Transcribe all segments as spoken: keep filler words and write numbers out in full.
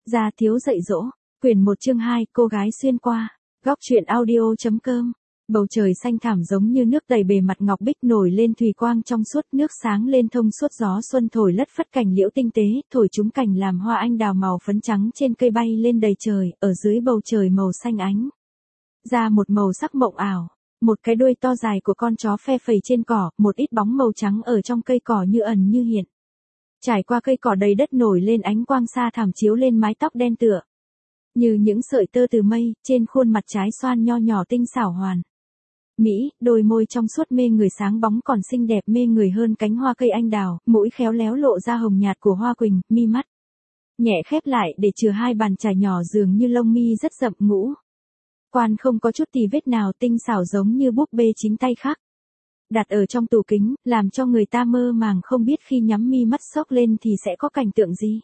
Gia thiếu dạy dỗ, quyển một chương hai, cô gái xuyên qua, góc truyện audio.com. Bầu trời xanh thẳm giống như nước đầy bề mặt ngọc bích nổi lên thùy quang trong suốt, nước sáng lên thông suốt, gió xuân thổi lất phất cành liễu tinh tế, thổi chúng cành làm hoa anh đào màu phấn trắng trên cây bay lên đầy trời, ở dưới bầu trời màu xanh ánh ra một màu sắc mộng ảo. Một cái đuôi to dài của con chó phe phẩy trên cỏ, một ít bóng màu trắng ở trong cây cỏ như ẩn như hiện. Trải qua cây cỏ đầy đất nổi lên ánh quang xa thẳm chiếu lên mái tóc đen tựa như những sợi tơ từ mây, trên khuôn mặt trái xoan nho nhỏ tinh xảo hoàn mỹ, đôi môi trong suốt mê người sáng bóng còn xinh đẹp mê người hơn cánh hoa cây anh đào, mũi khéo léo lộ ra hồng nhạt của hoa quỳnh, mi mắt nhẹ khép lại để chừa hai bàn chải nhỏ dường như lông mi rất rậm, ngũ quan không có chút tì vết nào, tinh xảo giống như búp bê chính tay khắc đặt ở trong tủ kính, làm cho người ta mơ màng không biết khi nhắm mi mắt sốc lên thì sẽ có cảnh tượng gì.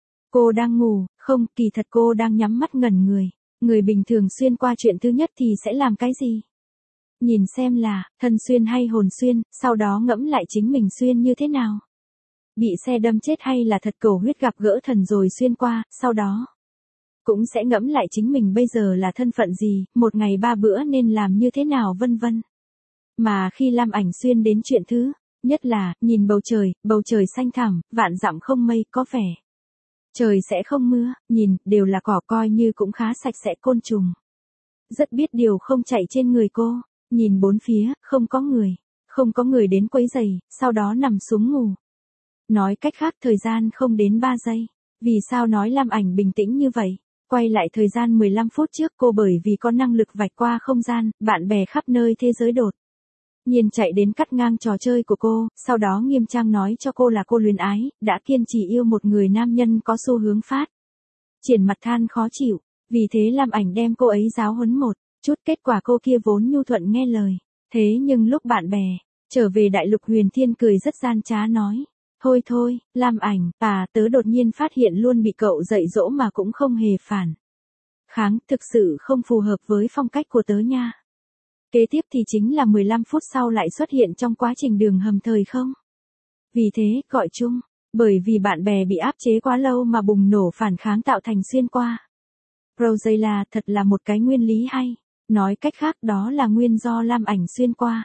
Cô đang ngủ, không, kỳ thật cô đang nhắm mắt ngẩn người. Người bình thường xuyên qua chuyện thứ nhất thì sẽ làm cái gì? Nhìn xem là, thân xuyên hay hồn xuyên, sau đó ngẫm lại chính mình xuyên như thế nào. Bị xe đâm chết hay là thật cầu huyết gặp gỡ thần rồi xuyên qua, sau đó cũng sẽ ngẫm lại chính mình bây giờ là thân phận gì, một ngày ba bữa nên làm như thế nào vân vân. Mà khi Lam Ảnh xuyên đến chuyện thứ nhất là, nhìn bầu trời, bầu trời xanh thẳm, vạn dặm không mây, có vẻ trời sẽ không mưa, nhìn, đều là cỏ, coi như cũng khá sạch sẽ, côn trùng rất biết điều không chạy trên người cô. Nhìn bốn phía, không có người, không có người đến quấy rầy, sau đó nằm xuống ngủ. Nói cách khác thời gian không đến ba giây. Vì sao nói Lam Ảnh bình tĩnh như vậy? Quay lại thời gian mười lăm phút trước, cô bởi vì có năng lực vạch qua không gian, bạn bè khắp nơi thế giới đột nhiên chạy đến cắt ngang trò chơi của cô, sau đó nghiêm trang nói cho cô là cô luyến ái, đã kiên trì yêu một người nam nhân có xu hướng phát triển mặt than khó chịu. Vì thế Lam Ảnh đem cô ấy giáo huấn một chút, kết quả cô kia vốn nhu thuận nghe lời. Thế nhưng lúc bạn bè trở về đại lục, Huyền Thiên cười rất gian trá nói: Thôi thôi, Lam Ảnh, à, tớ đột nhiên phát hiện luôn bị cậu dạy dỗ mà cũng không hề phản kháng, thực sự không phù hợp với phong cách của tớ nha. Kế tiếp thì chính là mười lăm phút sau lại xuất hiện trong quá trình đường hầm thời không. Vì thế, gọi chung, bởi vì bạn bè bị áp chế quá lâu mà bùng nổ phản kháng tạo thành xuyên qua. Rosella thật là một cái nguyên lý hay. Nói cách khác đó là nguyên do Lam Ảnh xuyên qua.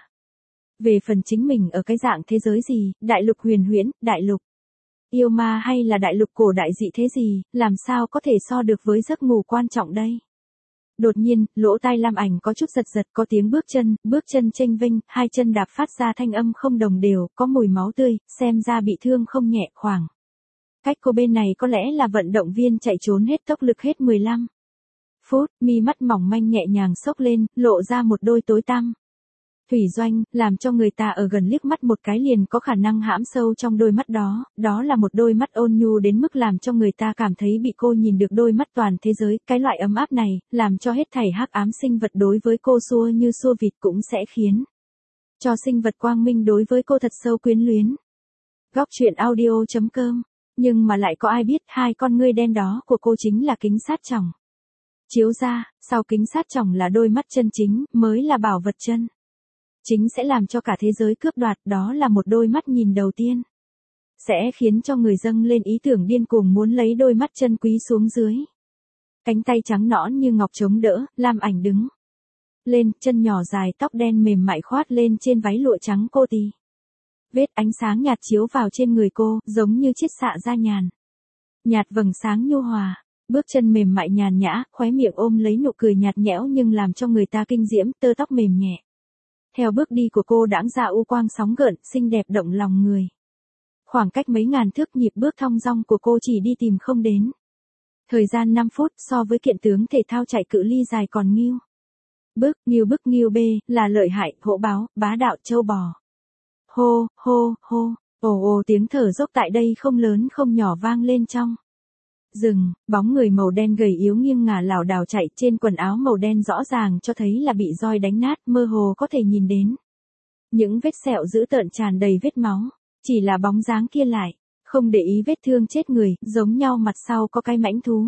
Về phần chính mình ở cái dạng thế giới gì, đại lục huyền huyễn, đại lục yêu ma hay là đại lục cổ đại dị thế gì, làm sao có thể so được với giấc ngủ quan trọng đây. Đột nhiên, lỗ tai Lam Ảnh có chút giật giật, có tiếng bước chân, bước chân chênh vênh, hai chân đạp phát ra thanh âm không đồng đều, có mùi máu tươi, xem ra bị thương không nhẹ. Khoảng cách cô bên này có lẽ là vận động viên chạy trốn hết tốc lực hết mười lăm phút, mi mắt mỏng manh nhẹ nhàng xốc lên, lộ ra một đôi tối tăm thủy doanh, làm cho người ta ở gần liếc mắt một cái liền có khả năng hãm sâu trong đôi mắt đó. Đó là một đôi mắt ôn nhu đến mức làm cho người ta cảm thấy bị cô nhìn được đôi mắt toàn thế giới. Cái loại ấm áp này, làm cho hết thảy hắc ám sinh vật đối với cô xua như xua vịt, cũng sẽ khiến cho sinh vật quang minh đối với cô thật sâu quyến luyến. Góc truyện audio.com. Nhưng mà lại có ai biết hai con ngươi đen đó của cô chính là kính sát tròng chiếu ra, sau kính sát tròng là đôi mắt chân chính, mới là bảo vật chân chính sẽ làm cho cả thế giới cướp đoạt. Đó là một đôi mắt nhìn đầu tiên sẽ khiến cho người dâng lên ý tưởng điên cuồng muốn lấy đôi mắt chân quý xuống dưới. Cánh tay trắng nõn như ngọc chống đỡ, Lam Ảnh đứng lên, chân nhỏ dài, tóc đen mềm mại khoát lên trên váy lụa trắng cô tì. Vết ánh sáng nhạt chiếu vào trên người cô, giống như chiết xạ ra nhàn nhạt vầng sáng nhu hòa. Bước chân mềm mại nhàn nhã, khóe miệng ôm lấy nụ cười nhạt nhẽo nhưng làm cho người ta kinh diễm, tơ tóc mềm nhẹ. Theo bước đi của cô đãng ra u quang sóng gợn, xinh đẹp động lòng người. Khoảng cách mấy ngàn thước, nhịp bước thong dong của cô chỉ đi tìm không đến thời gian năm phút, so với kiện tướng thể thao chạy cự ly dài còn nghiêu bức, nghiêu bức nghiêu bê, là lợi hại, hổ báo, bá đạo, châu bò. Hô, hô, hô, ồ ồ, tiếng thở dốc tại đây không lớn không nhỏ vang lên trong rừng. Bóng người màu đen gầy yếu nghiêng ngả lảo đảo chạy, trên quần áo màu đen rõ ràng cho thấy là bị roi đánh nát, mơ hồ có thể nhìn đến những vết sẹo dữ tợn tràn đầy vết máu. Chỉ là bóng dáng kia lại không để ý vết thương chết người, giống nhau mặt sau có cái mãnh thú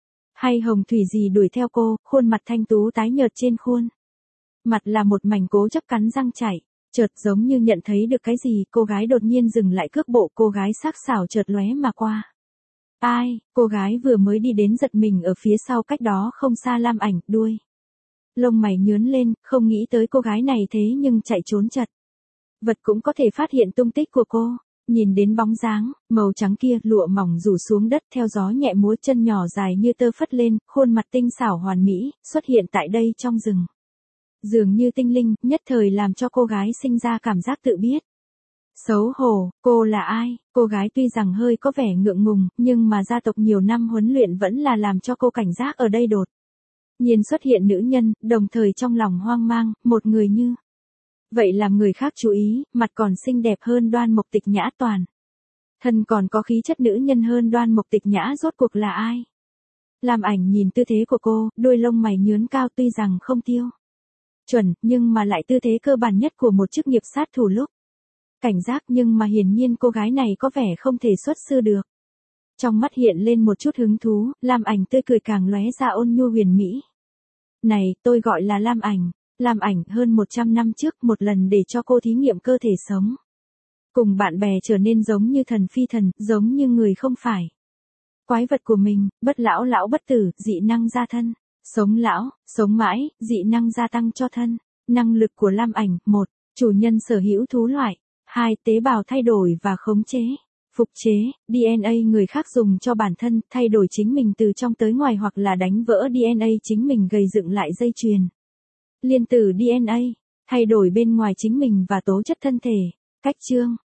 hay hồng thủy gì đuổi theo cô. Khuôn mặt thanh tú tái nhợt, trên khuôn mặt là một mảnh cố chấp cắn răng chạy. Chợt giống như nhận thấy được cái gì, cô gái đột nhiên dừng lại cước bộ, cô gái sắc sảo chợt lóe mà qua. Ai, cô gái vừa mới đi đến giật mình ở phía sau cách đó không xa Lam Ảnh, đuôi lông mày nhướng lên, không nghĩ tới cô gái này thế nhưng chạy trốn chật vật cũng có thể phát hiện tung tích của cô. Nhìn đến bóng dáng, màu trắng kia, lụa mỏng rủ xuống đất theo gió nhẹ múa chân nhỏ dài như tơ phất lên, khuôn mặt tinh xảo hoàn mỹ, xuất hiện tại đây trong rừng. Dường như tinh linh, nhất thời làm cho cô gái sinh ra cảm giác tự biết. Xấu hổ, cô là ai? Cô gái tuy rằng hơi có vẻ ngượng ngùng, nhưng mà gia tộc nhiều năm huấn luyện vẫn là làm cho cô cảnh giác ở đây đột nhiên xuất hiện nữ nhân, đồng thời trong lòng hoang mang, một người như vậy làm người khác chú ý, mặt còn xinh đẹp hơn Đoan Mộc Tịch Nhã toàn. Thân còn có khí chất nữ nhân hơn Đoan Mộc Tịch Nhã, rốt cuộc là ai? Lam Ảnh nhìn tư thế của cô, đuôi lông mày nhướng cao, tuy rằng không tiêu chuẩn, nhưng mà lại tư thế cơ bản nhất của một chức nghiệp sát thủ lúc cảnh giác, nhưng mà hiển nhiên cô gái này có vẻ không thể xuất sư được. Trong mắt hiện lên một chút hứng thú, Lam Ảnh tươi cười càng lóe ra ôn nhu huyền mỹ. Này, tôi gọi là Lam Ảnh. Lam Ảnh hơn một trăm năm trước một lần để cho cô thí nghiệm cơ thể sống. Cùng bạn bè trở nên giống như thần phi thần, giống như người không phải. Quái vật của mình, bất lão lão bất tử, dị năng gia thân. Sống lão, sống mãi, dị năng gia tăng cho thân. Năng lực của Lam Ảnh, một. Chủ nhân sở hữu thú loại. hai. Tế bào thay đổi và khống chế. Phục chế, đê en a người khác dùng cho bản thân, thay đổi chính mình từ trong tới ngoài hoặc là đánh vỡ đê en a chính mình gây dựng lại dây chuyền liên tử đê en a, thay đổi bên ngoài chính mình và tố chất thân thể. Cách chương